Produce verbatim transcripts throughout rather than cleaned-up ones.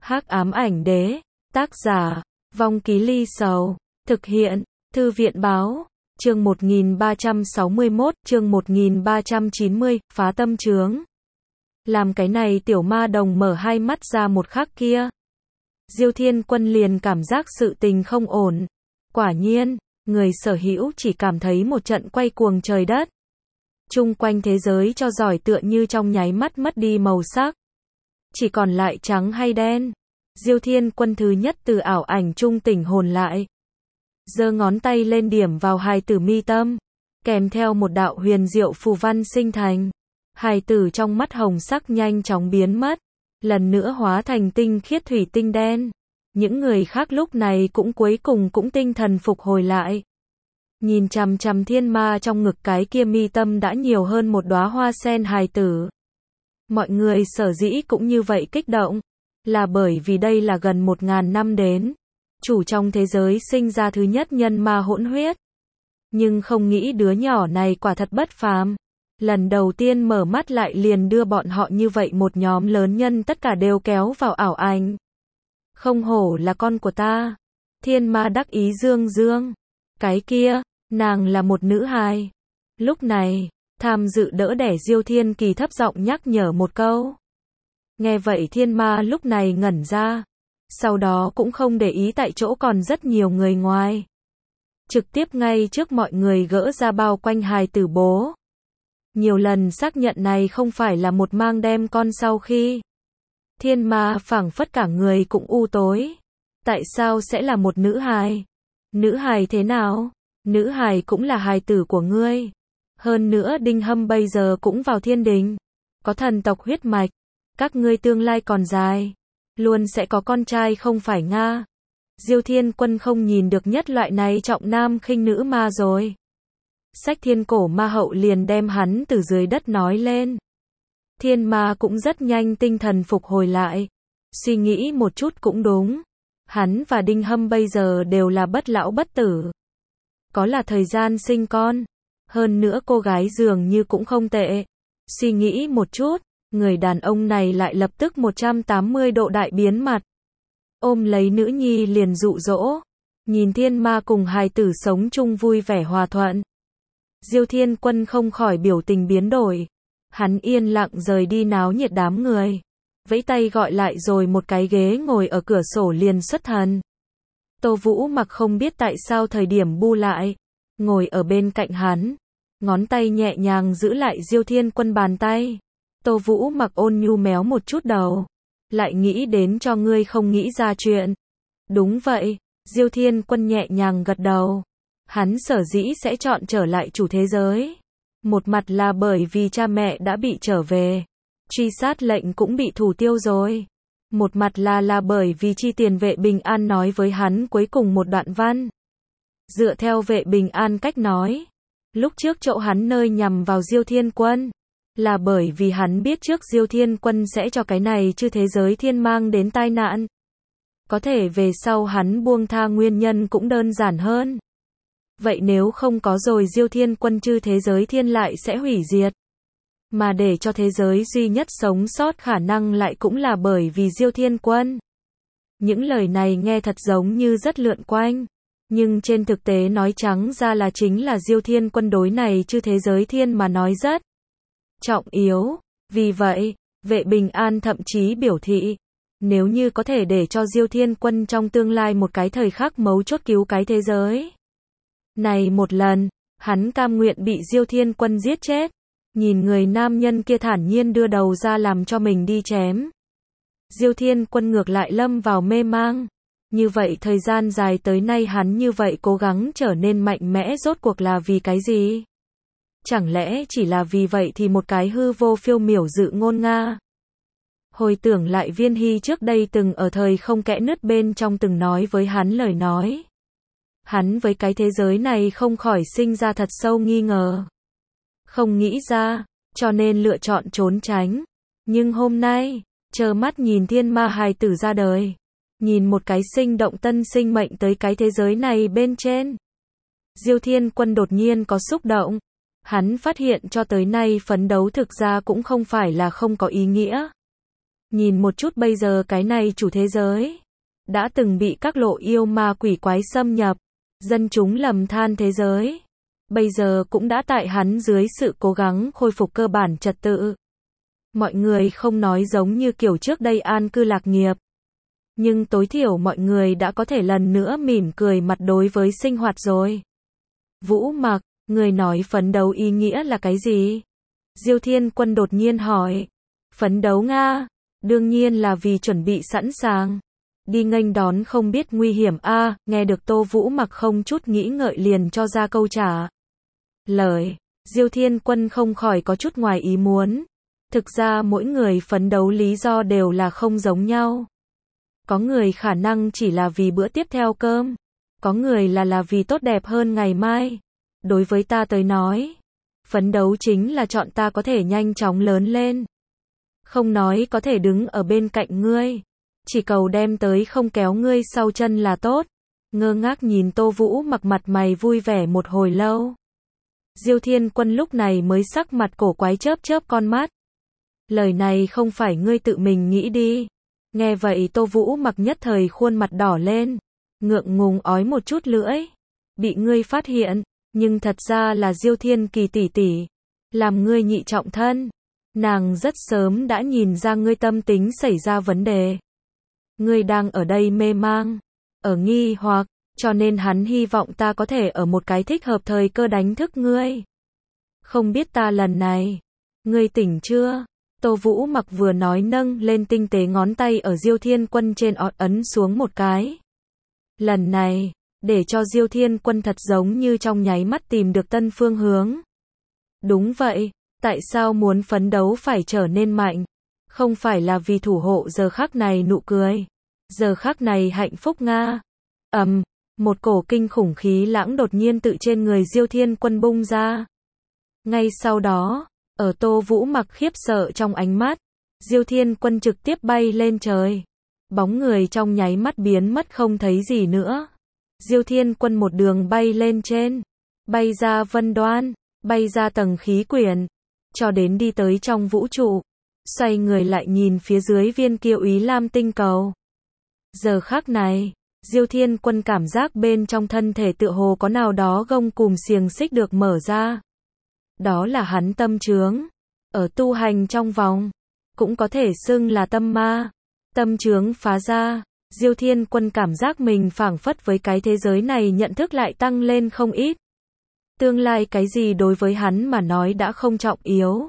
Hắc ám ảnh đế, tác giả, Vong Ký Ly Sầu, thực hiện, Thư viện báo, chương một nghìn ba trăm sáu mươi mốt, chương một nghìn ba trăm chín mươi, phá tâm chướng. Làm cái này tiểu ma đồng mở hai mắt ra một khắc kia. Diêu Thiên Quân liền cảm giác sự tình không ổn. Quả nhiên, người sở hữu chỉ cảm thấy một trận quay cuồng trời đất. Chung quanh thế giới cho giỏi tựa như trong nháy mắt mất đi màu sắc. Chỉ còn lại trắng hay đen. Diêu Thiên Quân thứ nhất từ ảo ảnh trung tỉnh hồn lại. Giơ ngón tay lên điểm vào hài tử mi tâm. Kèm theo một đạo huyền diệu phù văn sinh thành. Hài tử trong mắt hồng sắc nhanh chóng biến mất. Lần nữa hóa thành tinh khiết thủy tinh đen. Những người khác lúc này cũng cuối cùng cũng tinh thần phục hồi lại. Nhìn chằm chằm thiên ma trong ngực cái kia mi tâm đã nhiều hơn một đóa hoa sen hài tử. Mọi người sở dĩ cũng như vậy kích động. Là bởi vì đây là gần một ngàn năm đến. Chủ trong thế giới sinh ra thứ nhất nhân ma hỗn huyết. Nhưng không nghĩ đứa nhỏ này quả thật bất phàm. Lần đầu tiên mở mắt lại liền đưa bọn họ như vậy một nhóm lớn nhân tất cả đều kéo vào ảo ảnh. Không hổ là con của ta. Thiên ma đắc ý dương dương. Cái kia, nàng là một nữ hài. Lúc này, tham dự đỡ đẻ Diêu Thiên Kỳ thấp giọng nhắc nhở một câu. Nghe vậy thiên ma lúc này ngẩn ra. Sau đó cũng không để ý tại chỗ còn rất nhiều người ngoài. Trực tiếp ngay trước mọi người gỡ ra bao quanh hài tử bố. Nhiều lần xác nhận này không phải là một mang đem con sau khi. Thiên ma phảng phất cả người cũng u tối. Tại sao sẽ là một nữ hài? Nữ hài thế nào? Nữ hài cũng là hài tử của ngươi. Hơn nữa Đinh Hâm bây giờ cũng vào thiên đình. Có thần tộc huyết mạch. Các ngươi tương lai còn dài. Luôn sẽ có con trai không phải Nga. Diêu Thiên Quân không nhìn được nhất loại này trọng nam khinh nữ ma rồi. Sách thiên cổ ma hậu liền đem hắn từ dưới đất nói lên. Thiên ma cũng rất nhanh tinh thần phục hồi lại. Suy nghĩ một chút cũng đúng. Hắn và Đinh Hâm bây giờ đều là bất lão bất tử. Có là thời gian sinh con. Hơn nữa cô gái dường như cũng không tệ. Suy nghĩ một chút, người đàn ông này lại lập tức một trăm tám mươi độ đại biến mặt. Ôm lấy nữ nhi liền dụ dỗ. Nhìn thiên ma cùng hài tử sống chung vui vẻ hòa thuận. Diêu Thiên Quân không khỏi biểu tình biến đổi. Hắn yên lặng rời đi náo nhiệt đám người. Vẫy tay gọi lại rồi một cái ghế ngồi ở cửa sổ liền xuất thần. Tô Vũ Mặc không biết tại sao thời điểm bu lại. Ngồi ở bên cạnh hắn. Ngón tay nhẹ nhàng giữ lại Diêu Thiên Quân bàn tay. Tô Vũ Mặc ôn nhu méo một chút đầu. Lại nghĩ đến cho ngươi không nghĩ ra chuyện. Đúng vậy. Diêu Thiên Quân nhẹ nhàng gật đầu. Hắn sở dĩ sẽ chọn trở lại chủ thế giới. Một mặt là bởi vì cha mẹ đã bị trở về. Truy sát lệnh cũng bị thủ tiêu rồi. Một mặt là là bởi vì chi tiền vệ bình an nói với hắn cuối cùng một đoạn văn. Dựa theo vệ bình an cách nói. Lúc trước chỗ hắn nơi nhằm vào Diêu Thiên Quân. Là bởi vì hắn biết trước Diêu Thiên Quân sẽ cho cái này chư thế giới thiên mang đến tai nạn. Có thể về sau hắn buông tha nguyên nhân cũng đơn giản hơn. Vậy nếu không có rồi Diêu Thiên Quân chư thế giới thiên lại sẽ hủy diệt. Mà để cho thế giới duy nhất sống sót khả năng lại cũng là bởi vì Diêu Thiên Quân. Những lời này nghe thật giống như rất lượn quanh. Nhưng trên thực tế nói trắng ra là chính là Diêu Thiên Quân đối này chư thế giới thiên mà nói rất trọng yếu. Vì vậy, vệ bình an thậm chí biểu thị. Nếu như có thể để cho Diêu Thiên Quân trong tương lai một cái thời khắc mấu chốt cứu cái thế giới. Này một lần, hắn cam nguyện bị Diêu Thiên Quân giết chết. Nhìn người nam nhân kia thản nhiên đưa đầu ra làm cho mình đi chém. Diêu Thiên Quân ngược lại lâm vào mê mang. Như vậy thời gian dài tới nay hắn như vậy cố gắng trở nên mạnh mẽ rốt cuộc là vì cái gì? Chẳng lẽ chỉ là vì vậy thì một cái hư vô phiêu miểu dự ngôn Nga? Hồi tưởng lại Viên Hy trước đây từng ở thời không kẽ nứt bên trong từng nói với hắn lời nói. Hắn với cái thế giới này không khỏi sinh ra thật sâu nghi ngờ. Không nghĩ ra, cho nên lựa chọn trốn tránh. Nhưng hôm nay, trơ mắt nhìn thiên ma hài tử ra đời. Nhìn một cái sinh động tân sinh mệnh tới cái thế giới này bên trên. Diêu Thiên Quân đột nhiên có xúc động. Hắn phát hiện cho tới nay phấn đấu thực ra cũng không phải là không có ý nghĩa. Nhìn một chút bây giờ cái này chủ thế giới, đã từng bị các lộ yêu ma quỷ quái xâm nhập, dân chúng lầm than thế giới, bây giờ cũng đã tại hắn dưới sự cố gắng khôi phục cơ bản trật tự. Mọi người không nói giống như kiểu trước đây an cư lạc nghiệp, nhưng tối thiểu mọi người đã có thể lần nữa mỉm cười mặt đối với sinh hoạt rồi. Vũ Mặc, người nói phấn đấu ý nghĩa là cái gì? Diêu Thiên Quân đột nhiên hỏi. Phấn đấu Nga, đương nhiên là vì chuẩn bị sẵn sàng đi nghênh đón không biết nguy hiểm a. À, nghe được Tô Vũ Mặc không chút nghĩ ngợi liền cho ra câu trả lời. Diêu Thiên Quân không khỏi có chút ngoài ý muốn. Thực ra mỗi người phấn đấu lý do đều là không giống nhau. Có người khả năng chỉ là vì bữa tiếp theo cơm, có người là là vì tốt đẹp hơn ngày mai. Đối với ta tới nói, phấn đấu chính là chọn ta có thể nhanh chóng lớn lên. Không nói có thể đứng ở bên cạnh ngươi, chỉ cầu đem tới không kéo ngươi sau chân là tốt. Ngơ ngác nhìn Tô Vũ Mặc mặt mày vui vẻ một hồi lâu. Diêu Thiên Quân lúc này mới sắc mặt cổ quái chớp chớp con mắt. Lời này không phải ngươi tự mình nghĩ đi. Nghe vậy Tô Vũ Mặc nhất thời khuôn mặt đỏ lên, ngượng ngùng ói một chút lưỡi. Bị ngươi phát hiện, nhưng thật ra là Diêu Thiên Kỳ tỷ tỷ, làm ngươi nhị trọng thân. Nàng rất sớm đã nhìn ra ngươi tâm tính xảy ra vấn đề. Ngươi đang ở đây mê mang, ở nghi hoặc, cho nên hắn hy vọng ta có thể ở một cái thích hợp thời cơ đánh thức ngươi. Không biết ta lần này, ngươi tỉnh chưa? Tô Vũ Mặc vừa nói nâng lên tinh tế ngón tay ở Diêu Thiên Quân trên ấn xuống một cái. Lần này, để cho Diêu Thiên Quân thật giống như trong nháy mắt tìm được tân phương hướng. Đúng vậy, tại sao muốn phấn đấu phải trở nên mạnh? Không phải là vì thủ hộ giờ khắc này nụ cười, giờ khắc này hạnh phúc Nga. Ầm, um, một cổ kinh khủng khí lãng đột nhiên tự trên người Diêu Thiên Quân bung ra. Ngay sau đó, ở Tô Vũ Mặc khiếp sợ trong ánh mắt, Diêu Thiên Quân trực tiếp bay lên trời. Bóng người trong nháy mắt biến mất không thấy gì nữa. Diêu Thiên Quân một đường bay lên trên, bay ra vân đoan, bay ra tầng khí quyển, cho đến đi tới trong vũ trụ. Xoay người lại nhìn phía dưới viên kia Úy Lam tinh cầu. Giờ khắc này, Diêu Thiên Quân cảm giác bên trong thân thể tựa hồ có nào đó gông cùm xiềng xích được mở ra. Đó là hắn tâm chướng. Ở tu hành trong vòng, cũng có thể xưng là tâm ma. Tâm chướng phá ra, Diêu Thiên Quân cảm giác mình phảng phất với cái thế giới này nhận thức lại tăng lên không ít. Tương lai cái gì đối với hắn mà nói đã không trọng yếu.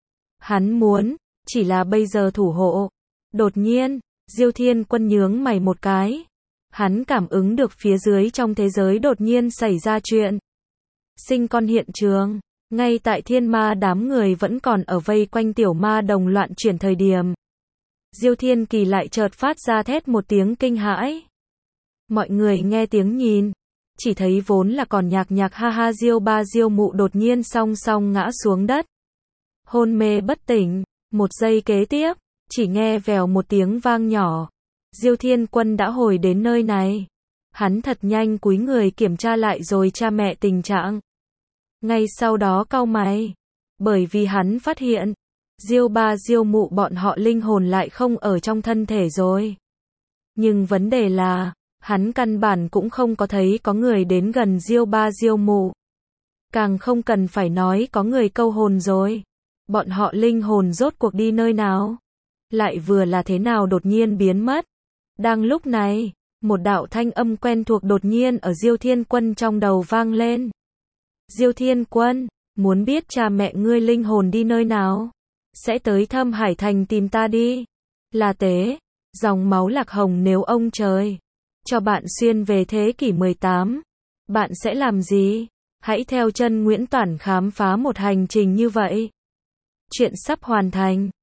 Hắn muốn, chỉ là bây giờ thủ hộ. Đột nhiên, Diêu Thiên Quân nhướng mày một cái. Hắn cảm ứng được phía dưới trong thế giới đột nhiên xảy ra chuyện. Sinh con hiện trường. Ngay tại thiên ma đám người vẫn còn ở vây quanh tiểu ma đồng loạn chuyển thời điểm. Diêu Thiên Kỳ lại chợt phát ra thét một tiếng kinh hãi. Mọi người nghe tiếng nhìn, chỉ thấy vốn là còn nhạc nhạc ha ha Diêu ba Diêu mụ đột nhiên song song ngã xuống đất. Hôn mê bất tỉnh, một giây kế tiếp, chỉ nghe vèo một tiếng vang nhỏ. Diêu Thiên Quân đã hồi đến nơi này. Hắn thật nhanh cúi người kiểm tra lại rồi cha mẹ tình trạng. Ngay sau đó cau mày, bởi vì hắn phát hiện, Diêu ba Diêu mụ bọn họ linh hồn lại không ở trong thân thể rồi. Nhưng vấn đề là, hắn căn bản cũng không có thấy có người đến gần Diêu ba Diêu mụ. Càng không cần phải nói có người câu hồn rồi. Bọn họ linh hồn rốt cuộc đi nơi nào? Lại vừa là thế nào đột nhiên biến mất? Đang lúc này, một đạo thanh âm quen thuộc đột nhiên ở Diêu Thiên Quân trong đầu vang lên. Diêu Thiên Quân, muốn biết cha mẹ ngươi linh hồn đi nơi nào? Sẽ tới Thâm Hải Thành tìm ta đi. Là Tế, dòng máu Lạc Hồng nếu ông trời cho bạn xuyên về thế kỷ mười tám, bạn sẽ làm gì? Hãy theo chân Nguyễn Toản khám phá một hành trình như vậy. Chuyện sắp hoàn thành.